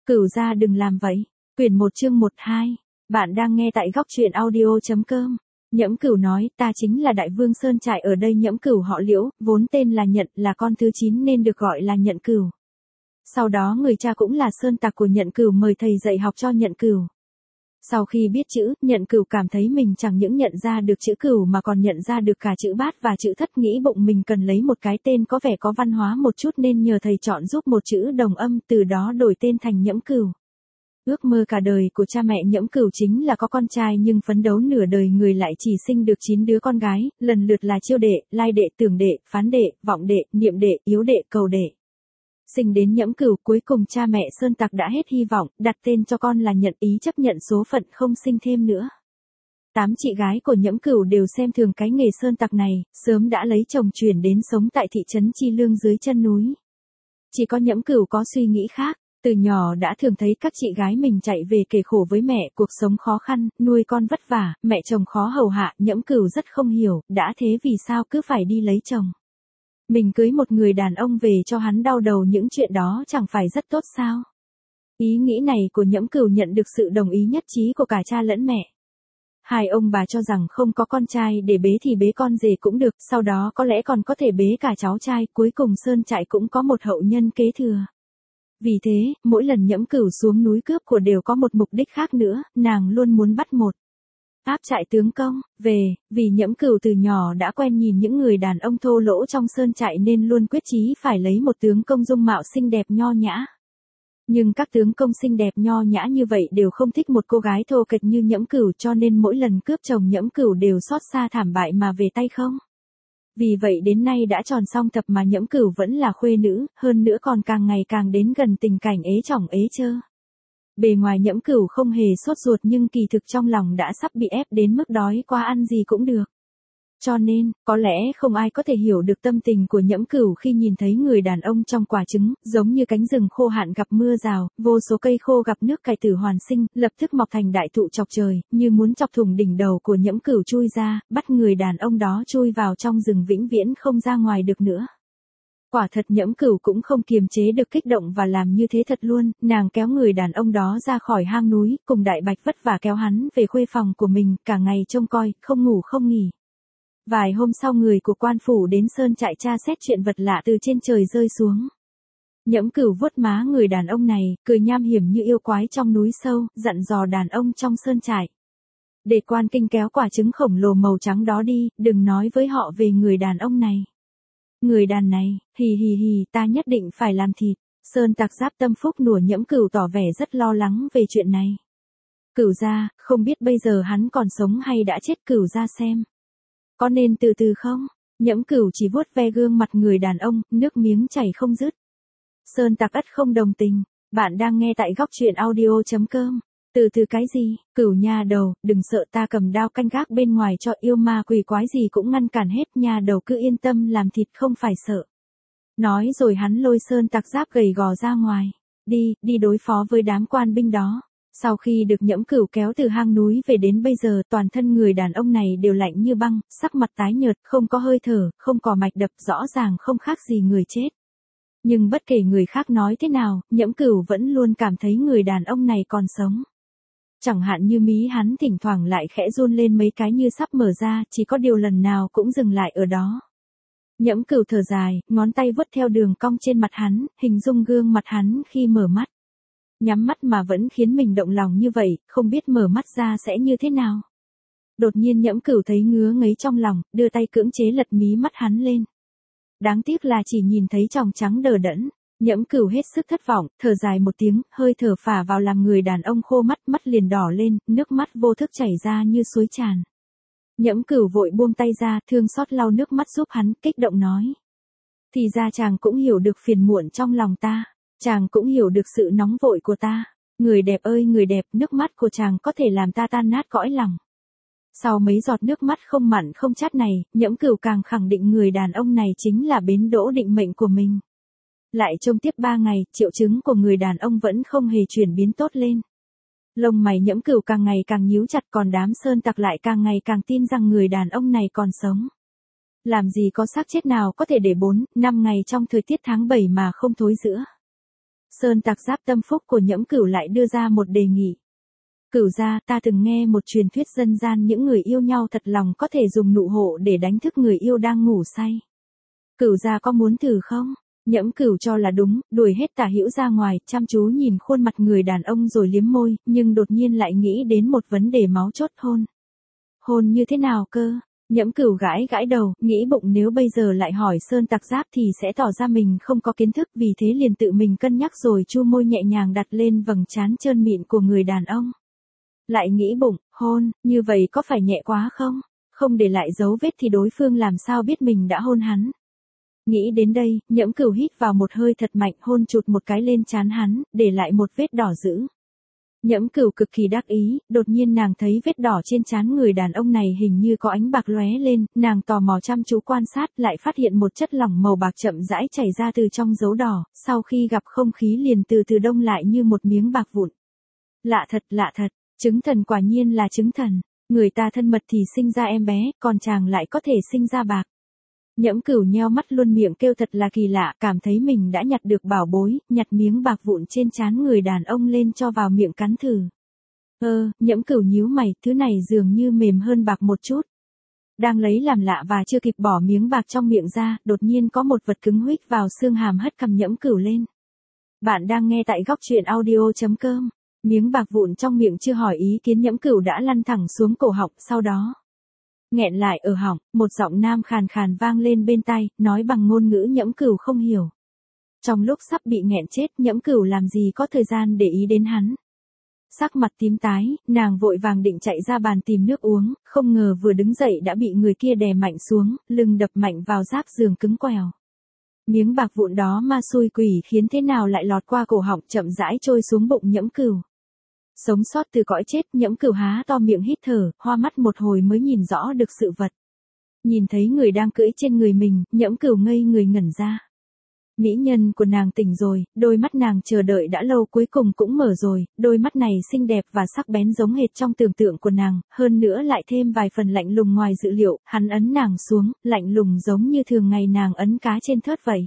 Cửu gia đừng làm vậy. Quyển 1 chương 12. Bạn đang nghe tại góc truyện audio.com. Nhẫm Cửu nói, ta chính là đại vương sơn trại ở đây. Nhẫm Cửu họ Liễu, vốn tên là Nhận, là con thứ 9 nên được gọi là Nhận Cửu. Sau đó người cha cũng là sơn tặc của Nhận Cửu mời thầy dạy học cho Nhận Cửu. Sau khi biết chữ, Nhận Cửu cảm thấy mình chẳng những nhận ra được chữ Cửu mà còn nhận ra được cả chữ Bát và chữ Thất, nghĩ bụng mình cần lấy một cái tên có vẻ có văn hóa một chút nên nhờ thầy chọn giúp một chữ đồng âm, từ đó đổi tên thành Nhẫm Cửu. Ước mơ cả đời của cha mẹ Nhẫm Cửu chính là có con trai, nhưng phấn đấu nửa đời người lại chỉ sinh được 9 đứa con gái, lần lượt là Chiêu đệ, Lai đệ, Tưởng đệ, Phán đệ, Vọng đệ, Niệm đệ, Yếu đệ, Cầu đệ. Sinh đến Nhẫm Cửu, cuối cùng cha mẹ sơn tặc đã hết hy vọng, đặt tên cho con là Nhận, ý chấp nhận số phận không sinh thêm nữa. 8 chị gái của Nhẫm Cửu đều xem thường cái nghề sơn tặc này, sớm đã lấy chồng chuyển đến sống tại thị trấn Chi Lương dưới chân núi. Chỉ có Nhẫm Cửu có suy nghĩ khác, từ nhỏ đã thường thấy các chị gái mình chạy về kể khổ với mẹ, cuộc sống khó khăn, nuôi con vất vả, mẹ chồng khó hầu hạ. Nhẫm Cửu rất không hiểu, đã thế vì sao cứ phải đi lấy chồng. Mình cưới một người đàn ông về cho hắn đau đầu, những chuyện đó chẳng phải rất tốt sao? Ý nghĩ này của Nhẫm Cửu nhận được sự đồng ý nhất trí của cả cha lẫn mẹ. Hai ông bà cho rằng không có con trai để bế thì bế con rể cũng được, sau đó có lẽ còn có thể bế cả cháu trai, cuối cùng sơn trại cũng có một hậu nhân kế thừa. Vì thế, mỗi lần Nhẫm Cửu xuống núi cướp của đều có một mục đích khác nữa, nàng luôn muốn bắt một áp trại tướng công về, vì Nhẫm Cửu từ nhỏ đã quen nhìn những người đàn ông thô lỗ trong sơn trại nên luôn quyết chí phải lấy một tướng công dung mạo xinh đẹp nho nhã. Nhưng các tướng công xinh đẹp nho nhã như vậy đều không thích một cô gái thô kệch như Nhẫm Cửu, cho nên mỗi lần cướp chồng Nhẫm Cửu đều xót xa thảm bại mà về tay không. Vì vậy đến nay đã tròn song thập mà Nhẫm Cửu vẫn là khuê nữ, hơn nữa còn càng ngày càng đến gần tình cảnh ế chồng ế chơ. Bề ngoài Nhẫm Cửu không hề sốt ruột nhưng kỳ thực trong lòng đã sắp bị ép đến mức đói qua ăn gì cũng được. Cho nên, có lẽ không ai có thể hiểu được tâm tình của Nhẫm Cửu khi nhìn thấy người đàn ông trong quả trứng, giống như cánh rừng khô hạn gặp mưa rào, vô số cây khô gặp nước cải tử hoàn sinh, lập tức mọc thành đại thụ chọc trời, như muốn chọc thủng đỉnh đầu của Nhẫm Cửu chui ra, bắt người đàn ông đó chui vào trong rừng vĩnh viễn không ra ngoài được nữa. Quả thật Nhẫm Cửu cũng không kiềm chế được kích động và làm như thế thật luôn, nàng kéo người đàn ông đó ra khỏi hang núi, cùng Đại Bạch vất vả kéo hắn về khuê phòng của mình, cả ngày trông coi, không ngủ không nghỉ. Vài hôm sau người của quan phủ đến sơn trại tra xét chuyện vật lạ từ trên trời rơi xuống. Nhẫm Cửu vuốt má người đàn ông này, cười nham hiểm như yêu quái trong núi sâu, dặn dò đàn ông trong sơn trại. Để quan kinh kéo quả trứng khổng lồ màu trắng đó đi, đừng nói với họ về người đàn ông này. Người đàn này, hì hì hì, ta nhất định phải làm thịt. Sơn tặc Giáp Tâm Phúc nủa Nhẫm Cửu tỏ vẻ rất lo lắng về chuyện này. Cửu gia, không biết bây giờ hắn còn sống hay đã chết, Cửu gia xem. Có nên từ từ không? Nhẫm Cửu chỉ vuốt ve gương mặt người đàn ông, nước miếng chảy không dứt. Sơn tặc ắt không đồng tình. Bạn đang nghe tại góc truyện audio.com. Từ từ cái gì? Cửu nha đầu, đừng sợ, ta cầm đao canh gác bên ngoài cho, yêu ma quỷ quái gì cũng ngăn cản hết, nha đầu cứ yên tâm làm thịt không phải sợ. Nói rồi hắn lôi sơn tặc Giáp gầy gò ra ngoài. Đi đối phó với đám quan binh đó. Sau khi được Nhẫm Cửu kéo từ hang núi về đến bây giờ, toàn thân người đàn ông này đều lạnh như băng, sắc mặt tái nhợt, không có hơi thở, không có mạch đập, rõ ràng không khác gì người chết. Nhưng bất kể người khác nói thế nào, Nhẫm Cửu vẫn luôn cảm thấy người đàn ông này còn sống. Chẳng hạn như mí hắn thỉnh thoảng lại khẽ run lên mấy cái như sắp mở ra, chỉ có điều lần nào cũng dừng lại ở đó. Nhẫm Cửu thở dài, ngón tay vuốt theo đường cong trên mặt hắn, hình dung gương mặt hắn khi mở mắt. Nhắm mắt mà vẫn khiến mình động lòng như vậy, không biết mở mắt ra sẽ như thế nào. Đột nhiên Nhẫm Cửu thấy ngứa ngấy trong lòng, đưa tay cưỡng chế lật mí mắt hắn lên. Đáng tiếc là chỉ nhìn thấy tròng trắng đờ đẫn. Nhẫm Cửu hết sức thất vọng, thở dài một tiếng, hơi thở phả vào làm người đàn ông khô mắt, mắt liền đỏ lên, nước mắt vô thức chảy ra như suối tràn. Nhẫm Cửu vội buông tay ra, thương xót lau nước mắt giúp hắn, kích động nói. Thì ra chàng cũng hiểu được phiền muộn trong lòng ta. Chàng cũng hiểu được sự nóng vội của ta. Người đẹp ơi người đẹp, nước mắt của chàng có thể làm ta tan nát cõi lòng. Sau mấy giọt nước mắt không mặn không chát này, Nhẫm Cửu càng khẳng định người đàn ông này chính là bến đỗ định mệnh của mình. Lại trông tiếp 3 ngày, triệu chứng của người đàn ông vẫn không hề chuyển biến tốt lên. Lông mày Nhẫm Cửu càng ngày càng nhíu chặt, còn đám sơn tặc lại càng ngày càng tin rằng người đàn ông này còn sống. Làm gì có xác chết nào có thể để 4, 5 ngày trong thời tiết tháng 7 mà không thối rữa. Sơn Tặc Giáp tâm phúc của Nhẫm Cửu lại đưa ra một đề nghị. Cửu gia, ta từng nghe một truyền thuyết dân gian những người yêu nhau thật lòng có thể dùng nụ hộ để đánh thức người yêu đang ngủ say. Cửu gia có muốn thử không? Nhẫm Cửu cho là đúng, đuổi hết Tả Hữu ra ngoài, chăm chú nhìn khuôn mặt người đàn ông rồi liếm môi, nhưng đột nhiên lại nghĩ đến một vấn đề máu chốt hôn. Hôn như thế nào cơ? Nhẫm Cửu gãi gãi đầu, nghĩ bụng nếu bây giờ lại hỏi Sơn Tặc Giáp thì sẽ tỏ ra mình không có kiến thức, vì thế liền tự mình cân nhắc rồi chu môi nhẹ nhàng đặt lên vầng trán trơn mịn của người đàn ông. Lại nghĩ bụng, hôn, như vậy có phải nhẹ quá không? Không để lại dấu vết thì đối phương làm sao biết mình đã hôn hắn. Nghĩ đến đây, Nhẫm Cửu hít vào một hơi thật mạnh, hôn chụt một cái lên trán hắn, để lại một vết đỏ dữ. Nhẫm Cửu cực kỳ đắc ý, đột nhiên nàng thấy vết đỏ trên trán người đàn ông này hình như có ánh bạc lóe lên, nàng tò mò chăm chú quan sát, lại phát hiện một chất lỏng màu bạc chậm rãi chảy ra từ trong dấu đỏ, sau khi gặp không khí liền từ từ đông lại như một miếng bạc vụn. Lạ thật, chứng thần quả nhiên là chứng thần, người ta thân mật thì sinh ra em bé, còn chàng lại có thể sinh ra bạc. Nhẫm Cửu nheo mắt luôn miệng kêu thật là kỳ lạ, cảm thấy mình đã nhặt được bảo bối, nhặt miếng bạc vụn trên trán người đàn ông lên cho vào miệng cắn thử. Nhẫm Cửu nhíu mày, thứ này dường như mềm hơn bạc một chút. Đang lấy làm lạ và chưa kịp bỏ miếng bạc trong miệng ra, đột nhiên có một vật cứng huých vào xương hàm hất cằm Nhẫm Cửu lên. Bạn đang nghe tại góc truyện audio.com. Miếng bạc vụn trong miệng chưa hỏi ý kiến Nhẫm Cửu đã lăn thẳng xuống cổ họng, sau đó nghẹn lại ở họng, một giọng nam khàn khàn vang lên bên tai, nói bằng ngôn ngữ Nhẫm Cửu không hiểu. Trong lúc sắp bị nghẹn chết, Nhẫm Cửu làm gì có thời gian để ý đến hắn. Sắc mặt tím tái, nàng vội vàng định chạy ra bàn tìm nước uống, không ngờ vừa đứng dậy đã bị người kia đè mạnh xuống, lưng đập mạnh vào giáp giường cứng quèo. Miếng bạc vụn đó ma xui quỷ khiến thế nào lại lọt qua cổ họng chậm rãi trôi xuống bụng Nhẫm Cửu. Sống sót từ cõi chết, Nhẫm Cửu há to miệng hít thở, hoa mắt một hồi mới nhìn rõ được sự vật. Nhìn thấy người đang cưỡi trên người mình, Nhẫm Cửu ngây người ngẩn ra. Mỹ nhân của nàng tỉnh rồi, đôi mắt nàng chờ đợi đã lâu cuối cùng cũng mở rồi, đôi mắt này xinh đẹp và sắc bén giống hệt trong tưởng tượng của nàng, hơn nữa lại thêm vài phần lạnh lùng ngoài dự liệu, hắn ấn nàng xuống, lạnh lùng giống như thường ngày nàng ấn cá trên thớt vậy.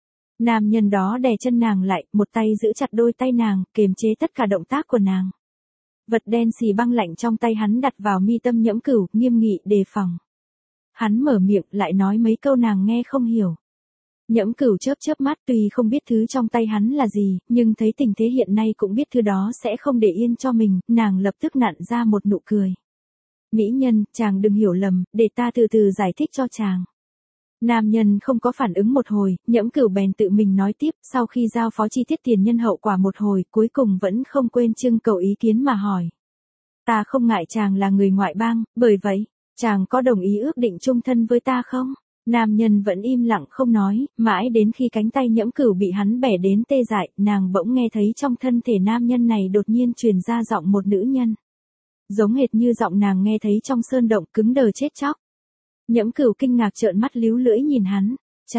Nam nhân đó đè chân nàng lại, một tay giữ chặt đôi tay nàng, kiềm chế tất cả động tác của nàng. Vật đen xì băng lạnh trong tay hắn đặt vào mi tâm Nhẫm Cửu, nghiêm nghị đề phòng. Hắn mở miệng lại nói mấy câu nàng nghe không hiểu. Nhẫm Cửu chớp chớp mắt, tuy không biết thứ trong tay hắn là gì, nhưng thấy tình thế hiện nay cũng biết thứ đó sẽ không để yên cho mình, nàng lập tức nặn ra một nụ cười. Mỹ nhân, chàng đừng hiểu lầm, để ta từ từ giải thích cho chàng. Nam nhân không có phản ứng một hồi, Nhẫm Cửu bèn tự mình nói tiếp, sau khi giao phó chi tiết tiền nhân hậu quả một hồi, cuối cùng vẫn không quên trưng cầu ý kiến mà hỏi. Ta không ngại chàng là người ngoại bang, bởi vậy, chàng có đồng ý ước định chung thân với ta không? Nam nhân vẫn im lặng không nói, mãi đến khi cánh tay Nhẫm Cửu bị hắn bẻ đến tê dại, nàng bỗng nghe thấy trong thân thể nam nhân này đột nhiên truyền ra giọng một nữ nhân. Giống hệt như giọng nàng nghe thấy trong sơn động, cứng đờ chết chóc. Nhẫm Cửu kinh ngạc trợn mắt líu lưỡi nhìn hắn.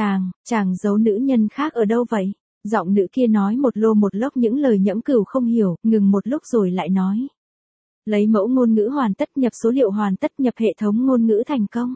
Chàng giấu nữ nhân khác ở đâu vậy? Giọng nữ kia nói một lô một lốc những lời Nhẫm Cửu không hiểu, ngừng một lúc rồi lại nói. Lấy mẫu ngôn ngữ hoàn tất, nhập số liệu hoàn tất, nhập hệ thống ngôn ngữ thành công.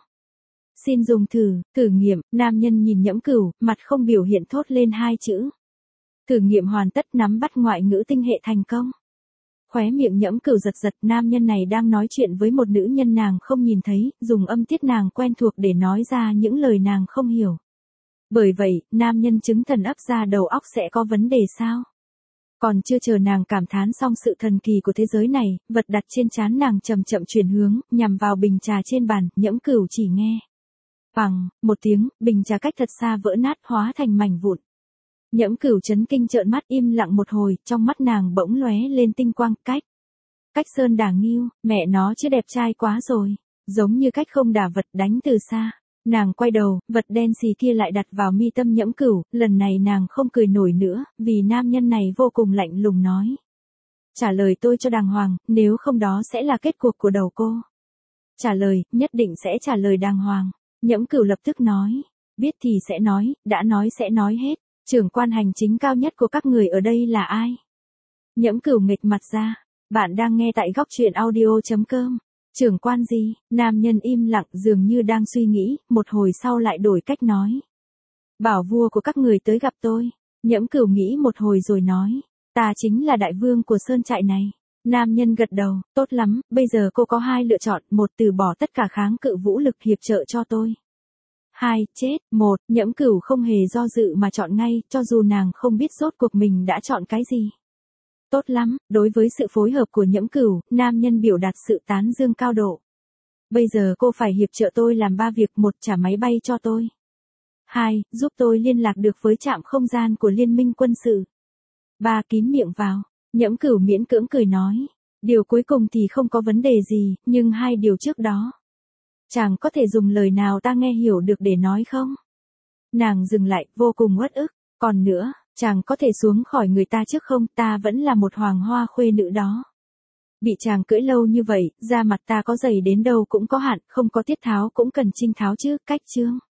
Xin dùng thử nghiệm, nam nhân nhìn Nhẫm Cửu, mặt không biểu hiện thốt lên hai chữ. Thử nghiệm hoàn tất, nắm bắt ngoại ngữ tinh hệ thành công. Khóe miệng Nhẫm Cửu giật giật, nam nhân này đang nói chuyện với một nữ nhân nàng không nhìn thấy, dùng âm tiết nàng quen thuộc để nói ra những lời nàng không hiểu. Bởi vậy, nam nhân chứng thần ấp ra đầu óc sẽ có vấn đề sao? Còn chưa chờ nàng cảm thán xong sự thần kỳ của thế giới này, vật đặt trên trán nàng chậm chậm chuyển hướng, nhằm vào bình trà trên bàn, Nhẫm Cửu chỉ nghe. Bằng, một tiếng, bình trà cách thật xa vỡ nát hóa thành mảnh vụn. Nhẫm Cửu chấn kinh trợn mắt im lặng một hồi, trong mắt nàng bỗng lóe lên tinh quang, cách sơn đả nghiêu, mẹ nó chứ đẹp trai quá rồi, giống như cách không đả vật đánh từ xa. Nàng quay đầu, vật đen xì kia lại đặt vào mi tâm Nhẫm Cửu, lần này nàng không cười nổi nữa, vì nam nhân này vô cùng lạnh lùng nói. Trả lời tôi cho đàng hoàng, nếu không đó sẽ là kết cuộc của đầu cô. Trả lời, nhất định sẽ trả lời đàng hoàng. Nhẫm Cửu lập tức nói, biết thì sẽ nói, đã nói sẽ nói hết, trưởng quan hành chính cao nhất của các người ở đây là ai? Nhẫm Cửu nghệch mặt ra, bạn đang nghe tại góc truyện audio.com. Trưởng quan gì? Nam nhân im lặng dường như đang suy nghĩ, một hồi sau lại đổi cách nói. Bảo vua của các người tới gặp tôi. Nhẫm Cửu nghĩ một hồi rồi nói, ta chính là đại vương của sơn trại này. Nam nhân gật đầu, tốt lắm, bây giờ cô có hai lựa chọn, một từ bỏ tất cả kháng cự vũ lực hiệp trợ cho tôi. Hai, chết, một, Nhẫm Cửu không hề do dự mà chọn ngay, cho dù nàng không biết rốt cuộc mình đã chọn cái gì. Tốt lắm, đối với sự phối hợp của Nhẫm Cửu, nam nhân biểu đạt sự tán dương cao độ. Bây giờ cô phải hiệp trợ tôi làm 3 việc, một trả máy bay cho tôi. 2. Giúp tôi liên lạc được với trạm không gian của liên minh quân sự. 3. Kín miệng vào. Nhẫm Cửu miễn cưỡng cười nói. Điều cuối cùng thì không có vấn đề gì, nhưng hai điều trước đó. Chàng có thể dùng lời nào ta nghe hiểu được để nói không? Nàng dừng lại, vô cùng uất ức. Còn nữa, chàng có thể xuống khỏi người ta trước không, ta vẫn là một hoàng hoa khuê nữ đó. Bị chàng cưỡi lâu như vậy, da mặt ta có dày đến đâu cũng có hạn, không có tiết tháo cũng cần trinh tháo chứ, cách chương.